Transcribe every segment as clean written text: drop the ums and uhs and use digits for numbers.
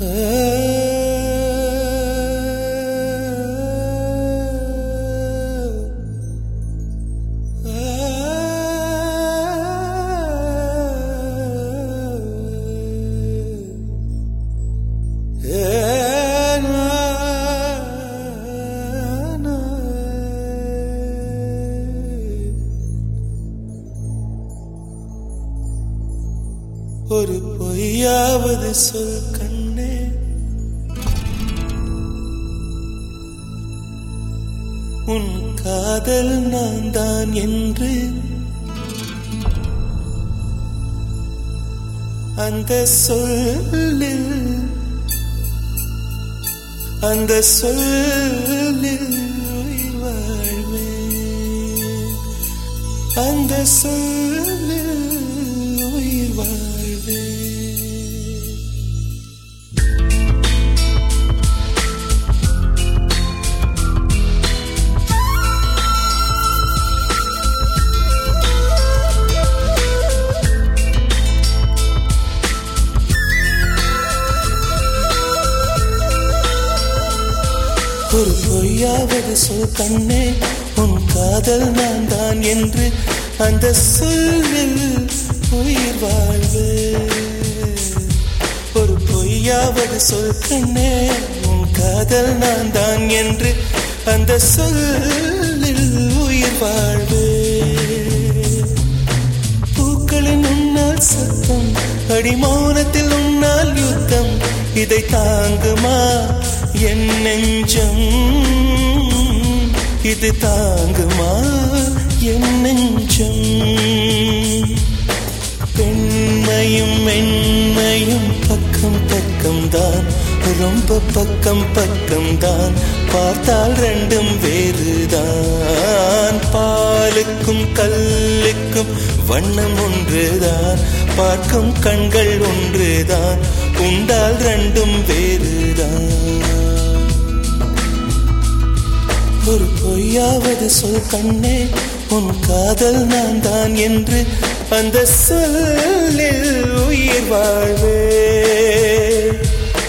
ஒரு பொய்யாவது சொல் கண்ணே, உன் காதல் நான் தான் என்று அந்த சொல்லில் உயிர் வாழ்வேன், அந்த சொல்லில் உயிர் வாழ்வேன். ஒரு பொய்யாவது சொல் கண்ணே, உன் காதல் நான் தான் என்று அந்த சொல்லில் உயிர் வாழ்வேன். ஒரு பொய்யாவது சொல் கண்ணே, உன் காதல் நான் தான் என்று அந்த சொல்லில் உயிர் வாழ்வேன். பூக்களின் உன்னால் சத்தம், அடிமௌனத்தில் உன்னால் யுத்தம், இதை தாங்குமா என் நெஞ்சம், இது தாங்குமா என் நெஞ்சம். பெண்மையும் மென்மையும் பக்கம் பக்கம்தான், ரொம்ப பக்கம் பக்கம்தான், பார்த்தால் ரெண்டும் வேறுதான். பாலுக்கும் கல்லுக்கும் வண்ணம் ஒன்றுதான், பார்க்கும் கண்கள் ஒன்றுதான், உண்டால் ரெண்டும் வேறுதான். ஒரு பொய்யாவது சொல் கண்ணே, உன் காதல் நான் தான் என்று அந்த சொல்லில் உயிர் வாழ்வேன்.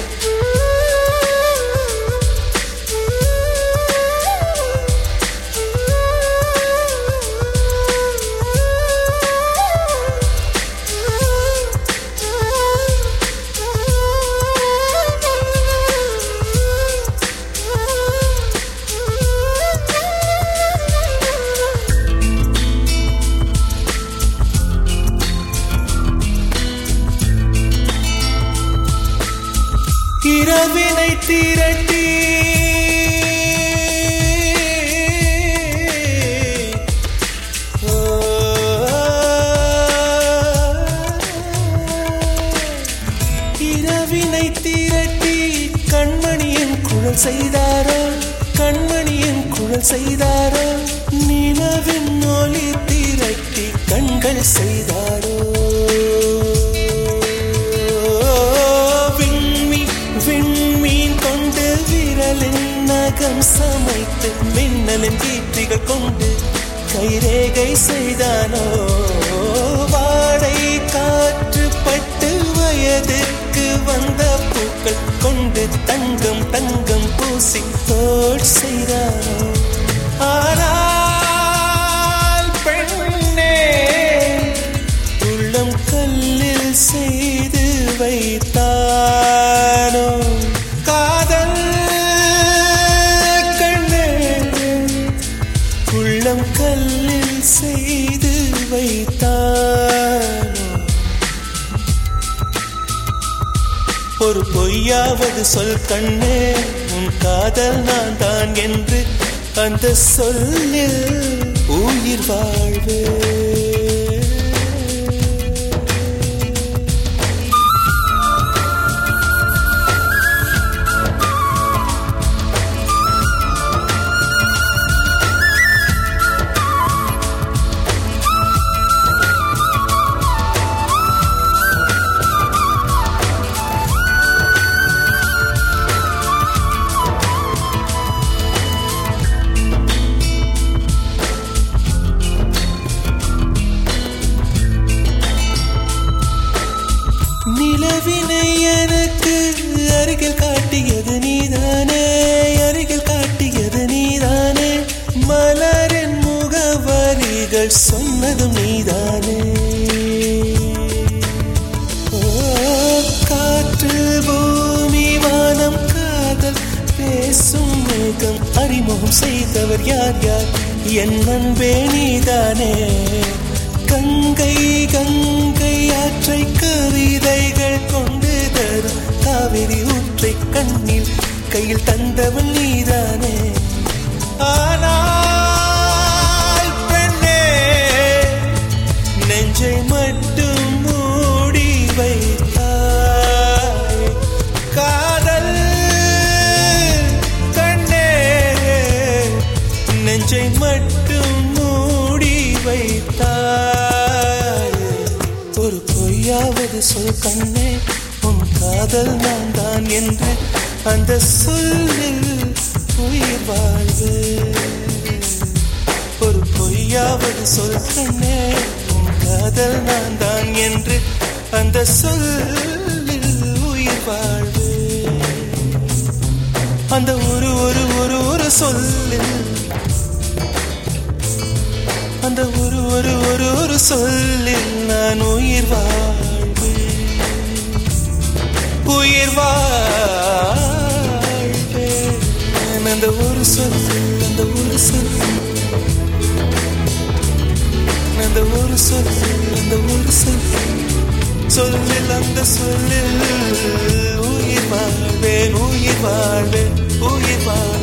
இரவினை திரட்டி இரவினை திரட்டி கண்மணியின் குழல் செய்தாரோ, கண்மணியின் குழல் செய்தாரோ, நிலவின் ஒளி திரட்டி கண்கள் செய்தாரோ. விண்மீன் கொண்டு விரலின் நகம் சமைத்து மின்னலின் கீர்த்திகள் கொண்டு கைரேகை செய்தானோ. வாடை காற்று பட்டு வயதுக்கு வந்த பூக்கள் கொண்டு தங்கம் தங்கம் பூசி தோல் செய்தானோ. ஆனால் பெண்ணே, உள்ளம் கல்லில் செய்து வைத்தானோ காதல் கண்ணே, உள்ளம் கல்லில் செய்து வைத்தானோ. ஒரு பொய்யாவது சொல் கண்ணே, உன் காதல் நான் தான் என்று அந்த சொல்லில் உயிர் வாழ்வேன். உன்னை எனக்கு அருகில் காட்டியது நீதானே, அருகில் காட்டியது நீதானே. மலரின் முகவரிகள் சொன்னதும் நீதானே. காற்று பூமி வானம் காதல் பேசும் மேகம் அறிமுகம் செய்தவர் யார் யார்? என் அன்பே நீதானே. கங்கை கங்கை ஆற்றை கவிதைகள் கொண்டு தரும் காவிரி ஊற்றை கண்ணில் கையில் தந்தவன் நீதானே. ஆனால் பெண்ணே நெஞ்சை மட்டும் மூடி வைத்தாய். காதல் கண்ணே நெஞ்சை மட்டும் மூடி வைத்தாய். ஒரு பொய்யாவது சொல் கண்ணே, உன் காதல் நான் தான் என்று அந்த சொல்லில் உயிர் வாழ்வு. ஒரு பொய்யாவது சொல் கண்ணே, உன் காதல் நான் தான் என்று அந்த சொல்லில் உயிர் வாழ்வு. அந்த ஒரு ஒரு ஒரு ஒரு சொல்லில், அந்த ஒரு ஒரு ஒரு ஒரு சொல்லில் நான் உயிர் வாழ்வு, உயிர் வாழ்வேன். அந்த ஒரு சொல்லில், அந்த ஒரு சொல்லில், அந்த ஒரு சொல்லில், அந்த ஒரு சொல்லில், அந்த சொல்லில் உயிர் வாழ்வேன், உயிர் வாழ்வேன், உயிர் வாழ்வேன்.